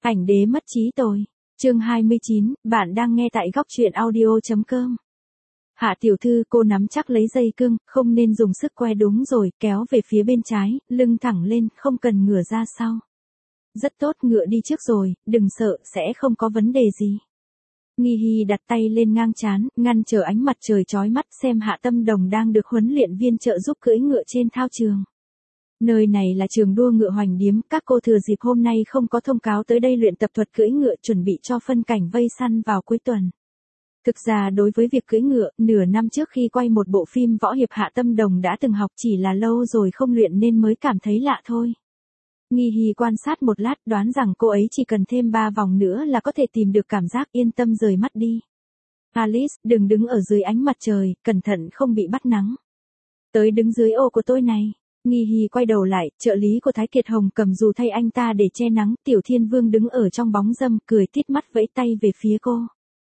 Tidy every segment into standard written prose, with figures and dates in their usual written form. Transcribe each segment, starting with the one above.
Ảnh đế mất trí tồi. Chương 29, bạn đang nghe tại góc truyện audio.com. Hạ tiểu thư, cô nắm chắc lấy dây cương, không nên dùng sức que, đúng rồi, kéo về phía bên trái, lưng thẳng lên, không cần ngửa ra sau. Rất tốt, ngựa đi trước rồi, đừng sợ, sẽ không có vấn đề gì. Nghi Hi đặt tay lên ngang trán, ngăn trở ánh mặt trời chói mắt, xem Hạ Tâm Đồng đang được huấn luyện viên trợ giúp cưỡi ngựa trên thao trường. Nơi này là trường đua ngựa Hoành Điếm, các cô thừa dịp hôm nay không có thông cáo tới đây luyện tập thuật cưỡi ngựa, chuẩn bị cho phân cảnh vây săn vào cuối tuần. Thực ra đối với việc cưỡi ngựa, nửa năm trước khi quay một bộ phim võ hiệp Hạ Tâm Đồng đã từng học, chỉ là lâu rồi không luyện nên mới cảm thấy lạ thôi. Nghi Hi quan sát một lát, đoán rằng cô ấy chỉ cần thêm 3 vòng nữa là có thể tìm được cảm giác, yên tâm rời mắt đi. Alice, đừng đứng ở dưới ánh mặt trời, cẩn thận không bị bắt nắng. Tới đứng dưới ô của tôi này. Nghi Hi quay đầu lại, trợ lý của Thái Kiệt Hồng cầm dù thay anh ta để che nắng, Tiểu Thiên Vương đứng ở trong bóng râm, cười tít mắt vẫy tay về phía cô.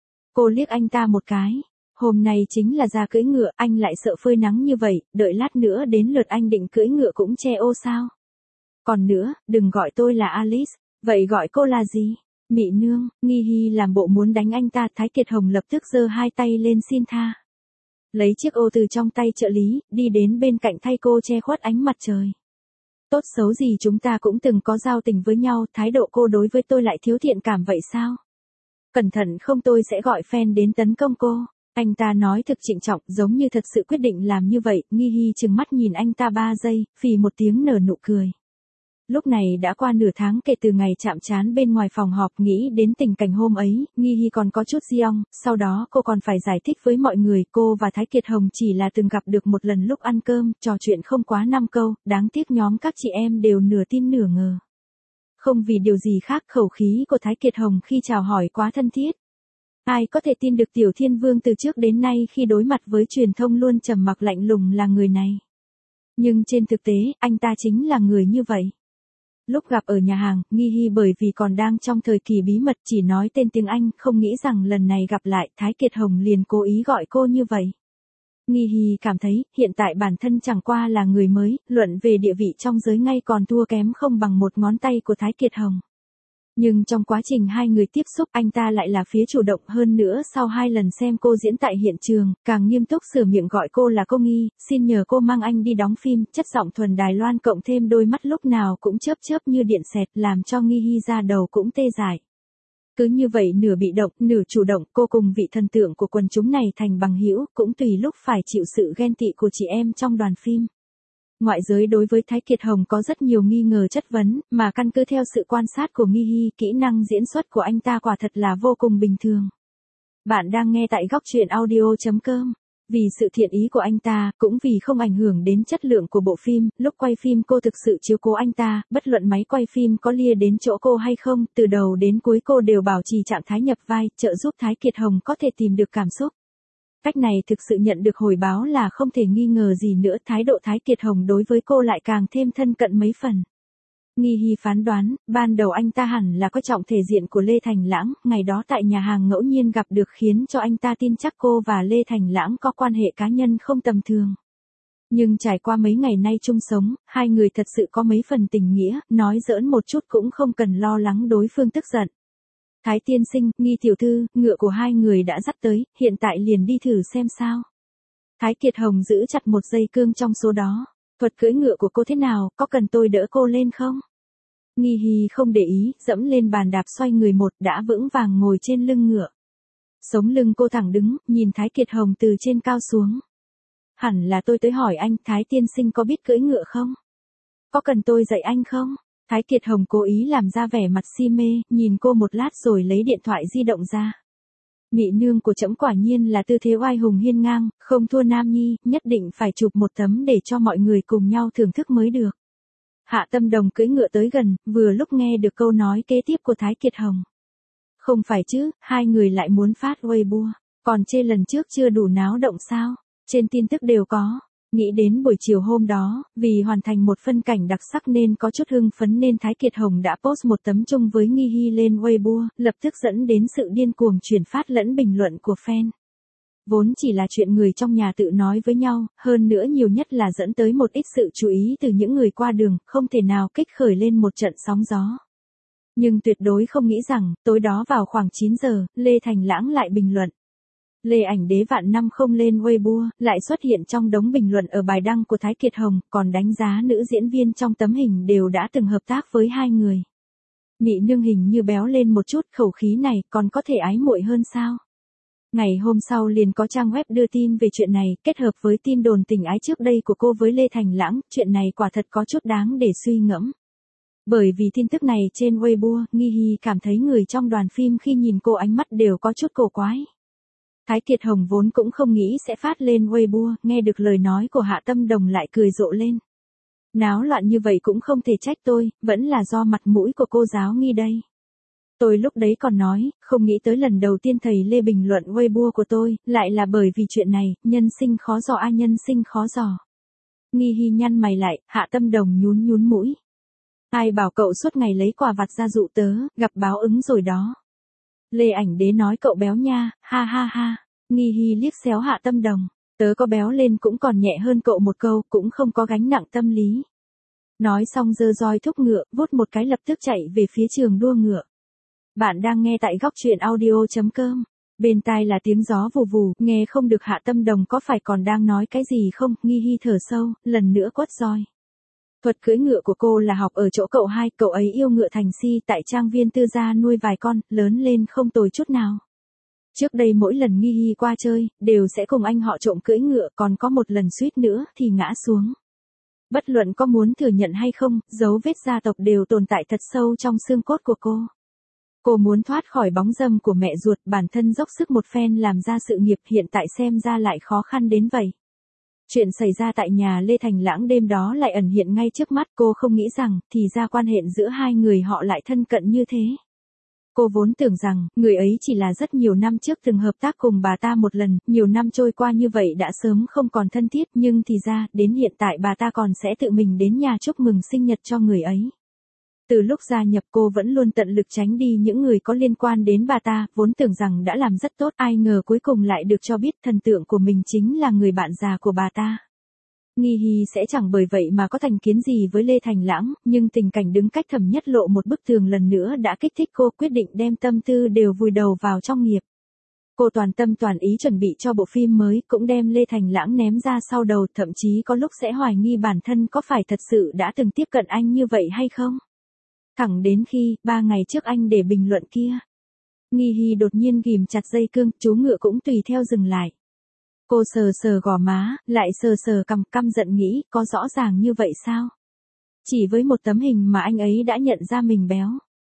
Cô liếc anh ta một cái. Hôm nay chính là ra cưỡi ngựa, anh lại sợ phơi nắng như vậy, đợi lát nữa đến lượt anh định cưỡi ngựa cũng che ô sao? Còn nữa, đừng gọi tôi là Alice, vậy gọi cô là gì? Mị nương. Nghi Hi làm bộ muốn đánh anh ta, Thái Kiệt Hồng lập tức giơ hai tay lên xin tha. Lấy chiếc ô từ trong tay trợ lý, đi đến bên cạnh thay cô che khuất ánh mặt trời. Tốt xấu gì chúng ta cũng từng có giao tình với nhau, thái độ cô đối với tôi lại thiếu thiện cảm vậy sao? Cẩn thận không tôi sẽ gọi fan đến tấn công cô. Anh ta nói thực trịnh trọng, giống như thật sự quyết định làm như vậy. Nghi Hi trừng mắt nhìn anh ta 3 giây, phì một tiếng nở nụ cười. Lúc này đã qua nửa tháng kể từ ngày chạm trán bên ngoài phòng họp, nghĩ đến tình cảnh hôm ấy, Nghi Hi còn có chút giông, sau đó cô còn phải giải thích với mọi người, cô và Thái Kiệt Hồng chỉ là từng gặp được một lần lúc ăn cơm, trò chuyện không quá 5 câu, đáng tiếc nhóm các chị em đều nửa tin nửa ngờ. Không vì điều gì khác, khẩu khí của Thái Kiệt Hồng khi chào hỏi quá thân thiết. Ai có thể tin được Tiểu Thiên Vương từ trước đến nay khi đối mặt với truyền thông luôn trầm mặc lạnh lùng là người này. Nhưng trên thực tế, anh ta chính là người như vậy. Lúc gặp ở nhà hàng, Nghi Hi bởi vì còn đang trong thời kỳ bí mật chỉ nói tên tiếng Anh, không nghĩ rằng lần này gặp lại, Thái Kiệt Hồng liền cố ý gọi cô như vậy. Nghi Hi cảm thấy, hiện tại bản thân chẳng qua là người mới, luận về địa vị trong giới ngay còn thua kém không bằng một ngón tay của Thái Kiệt Hồng. Nhưng trong quá trình hai người tiếp xúc, anh ta lại là phía chủ động, hơn nữa sau 2 lần xem cô diễn tại hiện trường, càng nghiêm túc sửa miệng gọi cô là cô Nghi, xin nhờ cô mang anh đi đóng phim, chất giọng thuần Đài Loan cộng thêm đôi mắt lúc nào cũng chớp chớp như điện xẹt, làm cho Nghi Hi da đầu cũng tê dại. Cứ như vậy nửa bị động, nửa chủ động, cô cùng vị thần tượng của quần chúng này thành bằng hữu, cũng tùy lúc phải chịu sự ghen tị của chị em trong đoàn phim. Ngoại giới đối với Thái Kiệt Hồng có rất nhiều nghi ngờ chất vấn, mà căn cứ theo sự quan sát của Nghi Hi, kỹ năng diễn xuất của anh ta quả thật là vô cùng bình thường. Bạn đang nghe tại góc truyện audio.com. Vì sự thiện ý của anh ta, cũng vì không ảnh hưởng đến chất lượng của bộ phim, lúc quay phim cô thực sự chiếu cố anh ta, bất luận máy quay phim có lia đến chỗ cô hay không, từ đầu đến cuối cô đều bảo trì trạng thái nhập vai, trợ giúp Thái Kiệt Hồng có thể tìm được cảm xúc. Cách này thực sự nhận được hồi báo là không thể nghi ngờ gì nữa, thái độ Thái Kiệt Hồng đối với cô lại càng thêm thân cận mấy phần. Nghi Hi phán đoán, ban đầu anh ta hẳn là coi trọng thể diện của Lê Thành Lãng, ngày đó tại nhà hàng ngẫu nhiên gặp được khiến cho anh ta tin chắc cô và Lê Thành Lãng có quan hệ cá nhân không tầm thường. Nhưng trải qua mấy ngày nay chung sống, hai người thật sự có mấy phần tình nghĩa, nói giỡn một chút cũng không cần lo lắng đối phương tức giận. Thái tiên sinh, Nghi tiểu thư, ngựa của hai người đã dắt tới, hiện tại liền đi thử xem sao. Thái Kiệt Hồng giữ chặt một dây cương trong số đó. Thuật cưỡi ngựa của cô thế nào, có cần tôi đỡ cô lên không? Nghi Hi không để ý, dẫm lên bàn đạp xoay người một, đã vững vàng ngồi trên lưng ngựa. Sống lưng cô thẳng đứng, nhìn Thái Kiệt Hồng từ trên cao xuống. Hẳn là tôi tới hỏi anh, Thái tiên sinh có biết cưỡi ngựa không? Có cần tôi dạy anh không? Thái Kiệt Hồng cố ý làm ra vẻ mặt si mê, nhìn cô một lát rồi lấy điện thoại di động ra. Mị nương của trẫm quả nhiên là tư thế oai hùng hiên ngang, không thua Nam Nhi, nhất định phải chụp một tấm để cho mọi người cùng nhau thưởng thức mới được. Hạ Tâm Đồng cưỡi ngựa tới gần, vừa lúc nghe được câu nói kế tiếp của Thái Kiệt Hồng. Không phải chứ, hai người lại muốn phát Weibo, còn chê lần trước chưa đủ náo động sao? Trên tin tức đều có. Nghĩ đến buổi chiều hôm đó, vì hoàn thành một phân cảnh đặc sắc nên có chút hưng phấn nên Thái Kiệt Hồng đã post một tấm chung với Nghi Hi lên Weibo, lập tức dẫn đến sự điên cuồng chuyển phát lẫn bình luận của fan. Vốn chỉ là chuyện người trong nhà tự nói với nhau, hơn nữa nhiều nhất là dẫn tới một ít sự chú ý từ những người qua đường, không thể nào kích khởi lên một trận sóng gió. Nhưng tuyệt đối không nghĩ rằng, tối đó vào khoảng 9 giờ, Lê Thành Lãng lại bình luận. Lê Ảnh Đế vạn năm không lên Weibo, lại xuất hiện trong đống bình luận ở bài đăng của Thái Kiệt Hồng, còn đánh giá nữ diễn viên trong tấm hình đều đã từng hợp tác với hai người. Mị nương hình như béo lên một chút, khẩu khí này còn có thể ái muội hơn sao? Ngày hôm sau liền có trang web đưa tin về chuyện này, kết hợp với tin đồn tình ái trước đây của cô với Lê Thành Lãng, chuyện này quả thật có chút đáng để suy ngẫm. Bởi vì tin tức này trên Weibo, Nghi Hy cảm thấy người trong đoàn phim khi nhìn cô ánh mắt đều có chút cổ quái. Thái Kiệt Hồng vốn cũng không nghĩ sẽ phát lên Weibo, nghe được lời nói của Hạ Tâm Đồng lại cười rộ lên. Náo loạn như vậy cũng không thể trách tôi, vẫn là do mặt mũi của cô giáo Nghi đây. Tôi lúc đấy còn nói, không nghĩ tới lần đầu tiên thầy Lê bình luận Weibo của tôi, lại là bởi vì chuyện này, nhân sinh khó dò a, nhân sinh khó dò. Nghi Hy nhăn mày lại, Hạ Tâm Đồng nhún nhún mũi. Ai bảo cậu suốt ngày lấy quà vặt ra dụ tớ, gặp báo ứng rồi đó. Lê Ảnh Đế nói cậu béo nha, ha ha ha. Nghi Hy liếc xéo Hạ Tâm Đồng. Tớ có béo lên cũng còn nhẹ hơn cậu một câu, cũng không có gánh nặng tâm lý. Nói xong giơ roi thúc ngựa, vút một cái lập tức chạy về phía trường đua ngựa. Bạn đang nghe tại góc truyện audio.com. Bên tai là tiếng gió vù vù, nghe không được. Hạ Tâm Đồng có phải còn đang nói cái gì không? Nghi Hy thở sâu, lần nữa quất roi. Thuật cưỡi ngựa của cô là học ở chỗ cậu hai, cậu ấy yêu ngựa thành si, tại trang viên tư gia nuôi vài con, lớn lên không tồi chút nào. Trước đây mỗi lần Nghi Hy qua chơi, đều sẽ cùng anh họ trộm cưỡi ngựa, còn có một lần suýt nữa thì ngã xuống. Bất luận có muốn thừa nhận hay không, dấu vết gia tộc đều tồn tại thật sâu trong xương cốt của cô. Cô muốn thoát khỏi bóng dâm của mẹ ruột, bản thân dốc sức một phen làm ra sự nghiệp, hiện tại xem ra lại khó khăn đến vậy. Chuyện xảy ra tại nhà Lê Thành Lãng đêm đó lại ẩn hiện ngay trước mắt, cô không nghĩ rằng, thì ra quan hệ giữa hai người họ lại thân cận như thế. Cô vốn tưởng rằng, người ấy chỉ là rất nhiều năm trước từng hợp tác cùng bà ta một lần, nhiều năm trôi qua như vậy đã sớm không còn thân thiết, nhưng thì ra, đến hiện tại bà ta còn sẽ tự mình đến nhà chúc mừng sinh nhật cho người ấy. Từ lúc gia nhập cô vẫn luôn tận lực tránh đi những người có liên quan đến bà ta, vốn tưởng rằng đã làm rất tốt, ai ngờ cuối cùng lại được cho biết thần tượng của mình chính là người bạn già của bà ta. Nghi Hy sẽ chẳng bởi vậy mà có thành kiến gì với Lê Thành Lãng, nhưng tình cảnh đứng cách Thẩm Nhất Lộ một bức tường lần nữa đã kích thích cô, quyết định đem tâm tư đều vùi đầu vào trong nghiệp. Cô toàn tâm toàn ý chuẩn bị cho bộ phim mới, cũng đem Lê Thành Lãng ném ra sau đầu, thậm chí có lúc sẽ hoài nghi bản thân có phải thật sự đã từng tiếp cận anh như vậy hay không. Thẳng đến khi, 3 ngày trước anh để bình luận kia. Nghi Hy đột nhiên ghìm chặt dây cương, chú ngựa cũng tùy theo dừng lại. Cô sờ sờ gò má, lại sờ sờ cằm, căm giận nghĩ, có rõ ràng như vậy sao? Chỉ với một tấm hình mà anh ấy đã nhận ra mình béo.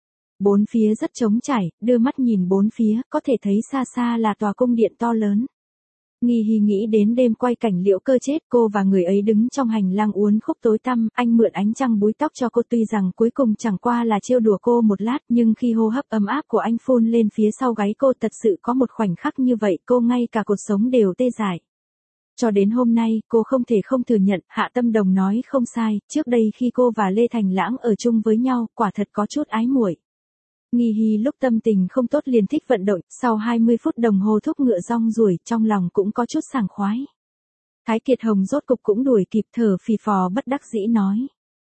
Bốn phía rất trống trải, đưa mắt nhìn bốn phía, có thể thấy xa xa là tòa cung điện to lớn. Nghi Hy nghĩ đến đêm quay cảnh Liễu Cơ chết, cô và người ấy đứng trong hành lang uốn khúc tối tăm, anh mượn ánh trăng búi tóc cho cô, tuy rằng cuối cùng chẳng qua là trêu đùa cô một lát, nhưng khi hô hấp ấm áp của anh phun lên phía sau gáy cô, thật sự có một khoảnh khắc như vậy, cô ngay cả cột sống đều tê dại. Cho đến hôm nay, cô không thể không thừa nhận, Hạ Tâm Đồng nói không sai, trước đây khi cô và Lê Thành Lãng ở chung với nhau, quả thật có chút ái muội. Nghi Hy lúc tâm tình không tốt liền thích vận động, sau 20 phút đồng hồ thúc ngựa rong ruổi, trong lòng cũng có chút sảng khoái. Thái Kiệt Hồng rốt cục cũng đuổi kịp, thở phì phò bất đắc dĩ nói.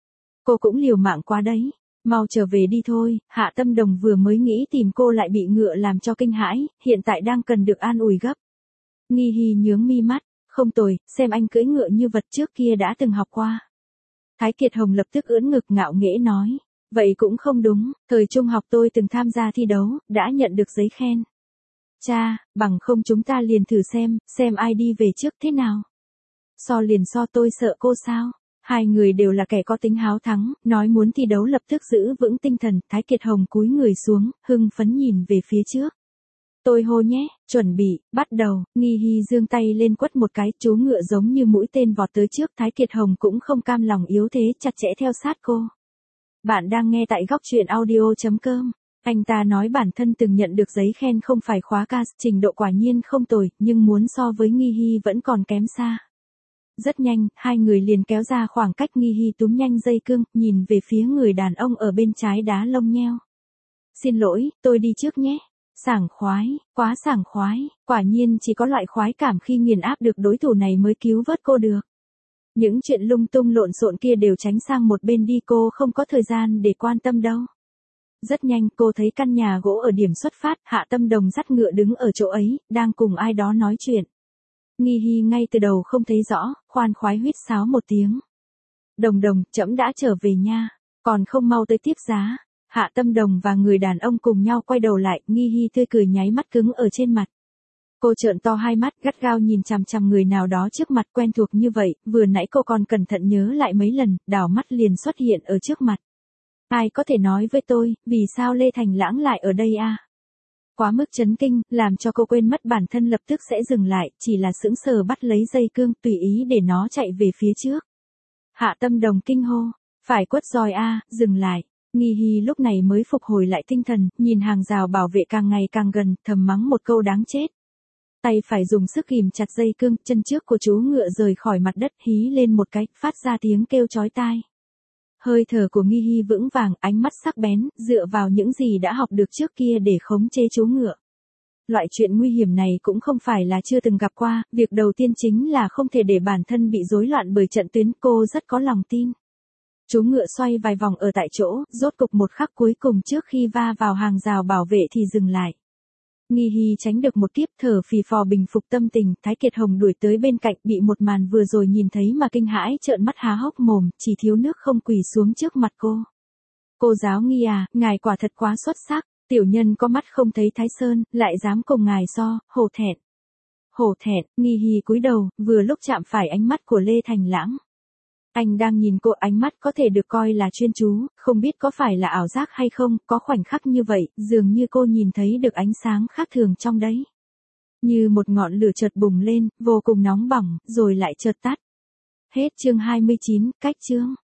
Cô cũng liều mạng quá đấy, mau trở về đi thôi. Hạ Tâm Đồng vừa mới nghĩ tìm cô lại bị ngựa làm cho kinh hãi, hiện tại đang cần được an ủi gấp. Nghi Hy nhướng mi mắt, không tồi, xem anh cưỡi ngựa như vật trước kia đã từng học qua. Thái Kiệt Hồng lập tức ưỡn ngực ngạo nghễ nói. Vậy cũng không đúng, thời trung học tôi từng tham gia thi đấu, đã nhận được giấy khen. Cha, bằng không chúng ta liền thử xem ai đi về trước thế nào. So liền so, tôi sợ cô sao? Hai người đều là kẻ có tính háo thắng, nói muốn thi đấu lập tức giữ vững tinh thần. Thái Kiệt Hồng cúi người xuống, hưng phấn nhìn về phía trước. Tôi hô nhé, chuẩn bị, bắt đầu. Nghi Hy giương tay lên quất một cái, chú ngựa giống như mũi tên vọt tới trước. Thái Kiệt Hồng cũng không cam lòng yếu thế, chặt chẽ theo sát cô. Bạn đang nghe tại góc truyện audio.com. Anh ta nói bản thân từng nhận được giấy khen không phải khóa ca, trình độ quả nhiên không tồi, nhưng muốn so với Nghi Hy vẫn còn kém xa. Rất nhanh, hai người liền kéo ra khoảng cách. Nghi Hy túm nhanh dây cương, nhìn về phía người đàn ông ở bên trái đá lông nheo. Xin lỗi, tôi đi trước nhé. Sảng khoái, quá sảng khoái, quả nhiên chỉ có loại khoái cảm khi nghiền áp được đối thủ này mới cứu vớt cô được. Những chuyện lung tung lộn xộn kia đều tránh sang một bên đi, cô không có thời gian để quan tâm đâu. Rất nhanh cô thấy căn nhà gỗ ở điểm xuất phát, Hạ Tâm Đồng dắt ngựa đứng ở chỗ ấy, đang cùng ai đó nói chuyện. Nghi Hi ngay từ đầu không thấy rõ, khoan khoái huýt sáo một tiếng. Đồng Đồng, trẫm đã trở về nha, còn không mau tới tiếp giá. Hạ Tâm Đồng và người đàn ông cùng nhau quay đầu lại, Nghi Hi tươi cười nháy mắt cứng ở trên mặt. Cô trợn to hai mắt gắt gao nhìn chằm chằm người nào đó trước mặt quen thuộc như vậy, vừa nãy cô còn cẩn thận nhớ lại mấy lần, đảo mắt liền xuất hiện ở trước mặt. Ai có thể nói với tôi, vì sao Lê Thành Lãng lại ở đây à? Quá mức chấn kinh, làm cho cô quên mất bản thân lập tức sẽ dừng lại, chỉ là sững sờ bắt lấy dây cương, tùy ý để nó chạy về phía trước. Hạ Tâm Đồng kinh hô, phải quất roi a, dừng lại. Nghi Hi lúc này mới phục hồi lại tinh thần, nhìn hàng rào bảo vệ càng ngày càng gần, thầm mắng một câu đáng chết. Tay phải dùng sức ghìm chặt dây cương, chân trước của chú ngựa rời khỏi mặt đất, hí lên một cái, phát ra tiếng kêu chói tai. Hơi thở của Nghi Hi vững vàng, ánh mắt sắc bén, dựa vào những gì đã học được trước kia để khống chế chú ngựa. Loại chuyện nguy hiểm này cũng không phải là chưa từng gặp qua, việc đầu tiên chính là không thể để bản thân bị rối loạn bởi trận tuyến, cô rất có lòng tin. Chú ngựa xoay vài vòng ở tại chỗ, rốt cục một khắc cuối cùng trước khi va vào hàng rào bảo vệ thì dừng lại. Nghi Hi tránh được một kiếp, thở phì phò bình phục tâm tình, Thái Kiệt Hồng đuổi tới bên cạnh, bị một màn vừa rồi nhìn thấy mà kinh hãi, trợn mắt há hốc mồm, chỉ thiếu nước không quỳ xuống trước mặt cô. Cô giáo Nghi à, ngài quả thật quá xuất sắc, tiểu nhân có mắt không thấy Thái Sơn, lại dám cùng ngài so, hổ thẹn. Hổ thẹn, Nghi Hi cúi đầu, vừa lúc chạm phải ánh mắt của Lê Thành Lãng. Anh đang nhìn cô, ánh mắt có thể được coi là chuyên chú, không biết có phải là ảo giác hay không, có khoảnh khắc như vậy, dường như cô nhìn thấy được ánh sáng khác thường trong đấy. Như một ngọn lửa chợt bùng lên, vô cùng nóng bỏng, rồi lại chợt tắt. Hết chương 29, cách chương.